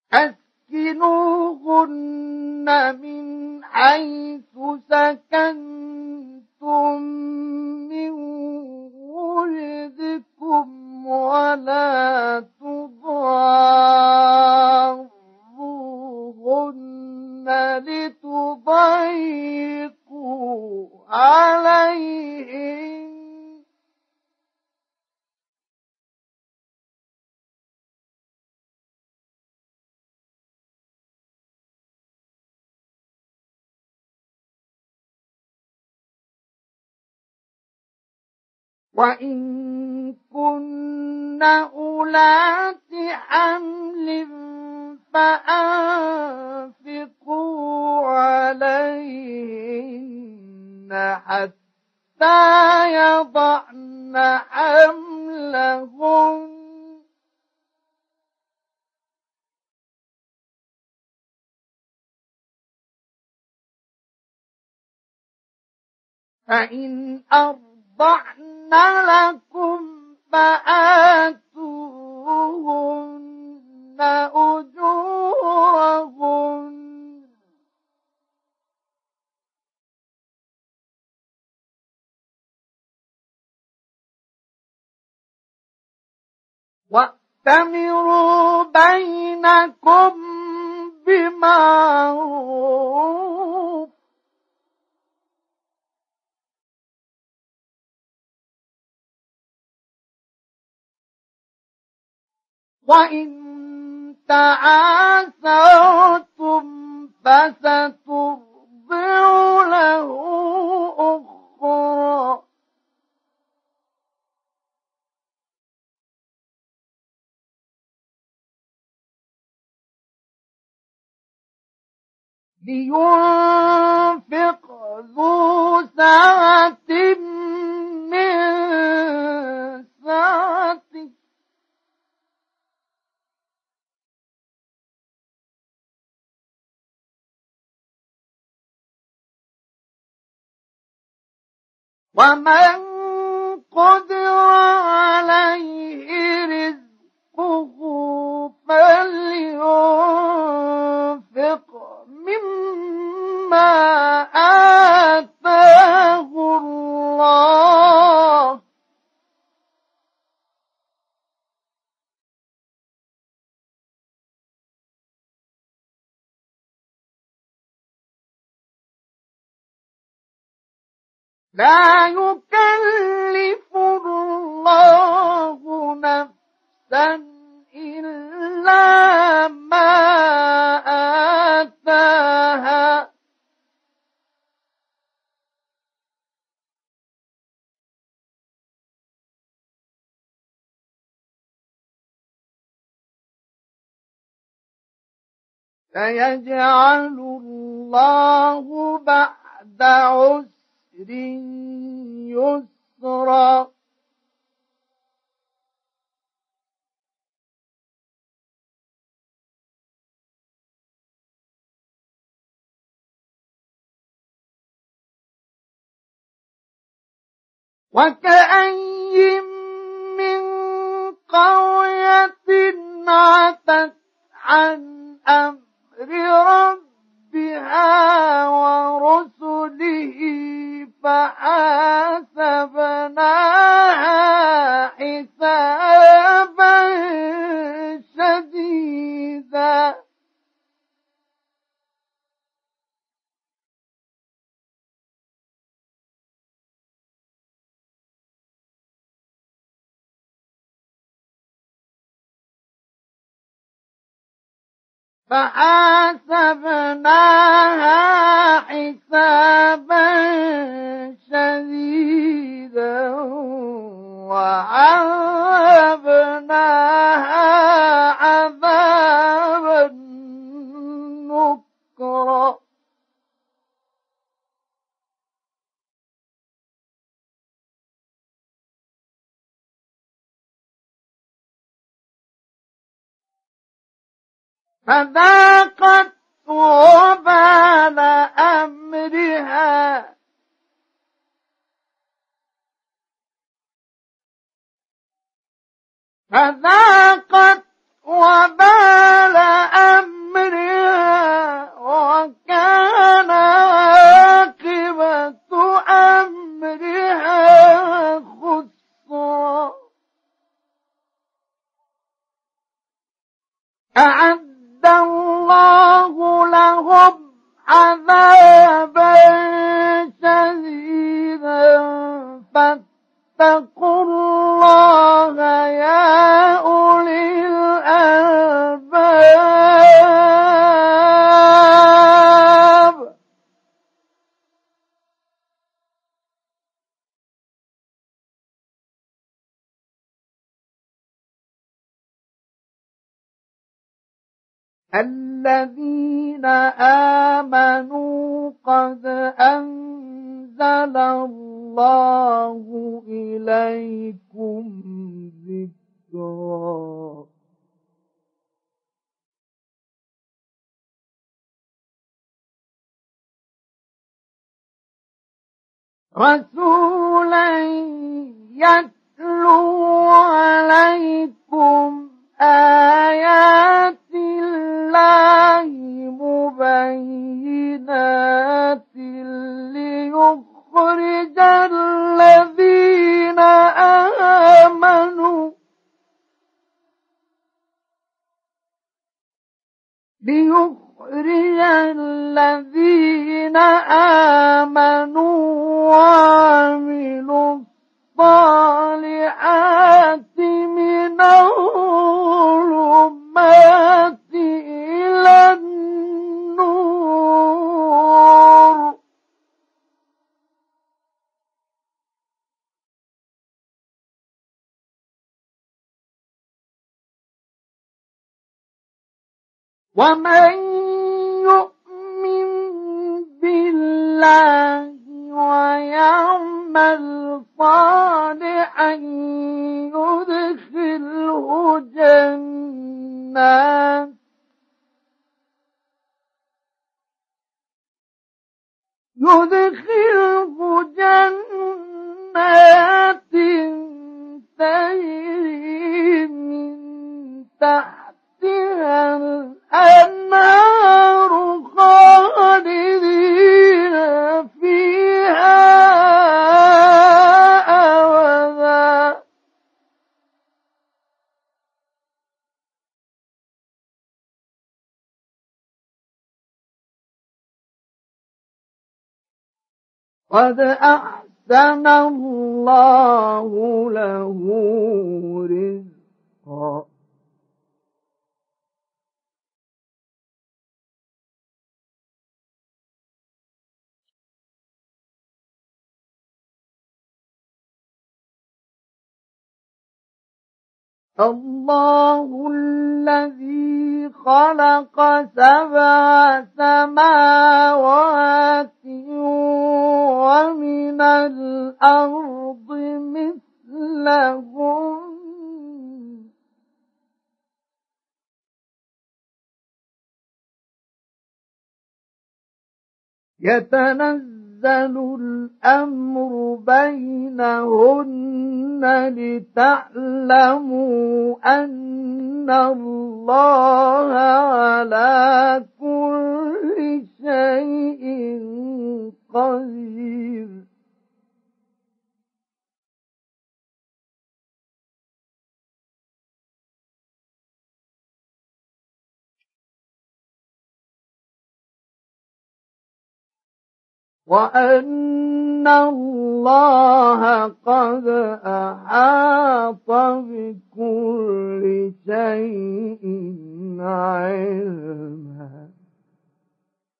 أسكنوهن من حيث سكنتم من وجدكم ولا تضاروهن لتضيقوا عليهن وإن كن أولات حمل فأنفقوا عليهن حتى يضعن حملهن فإن أرضعن لكم فآتوهن أجورهن وَأْتَمِرُوا بَيْنَكُمْ بِمَعْرُوفٍ وَإِن تعاسرتم فسترضع له أخرى لينفق ذو سعة من سعته ومن قدر عليه رزقه فلينفق مما آتاه الله لا يكلف الله نفسا إلا ما آتاها سيجعل الله بعد عسر يسرا وكأين من قرية عتت عن أمر ربها ورسله فحاسبناها حسابا شديدا فحاسبناها حسابا شديدا وعذبناها عذابا نكرا فذاقت وبال أمرها فذاقت وبال أمرها أعد الله لهم عذابا شديدا فاتقوا الله يا أولي الألباب. الذين آمنوا قد أنزل الله إليكم ذكرا رسولا يتلو عليكم آيات الله مبينات ليخرج الذين آمنوا وعملوا الصالحات من الظلمات إلى النور ومن يؤمن بالله ويعمل صالحا يدخله جنات تجري من تحتها الأنهار خالدين فيها أبدا قد أحسن الله له رزقا الله الذي خلق 7 سماوات ومن الأرض مثلهم يتنزل الأمر بينهن لتعلموا أن الله على كل شيء قدير وأن الله قد أحاط بكل شيء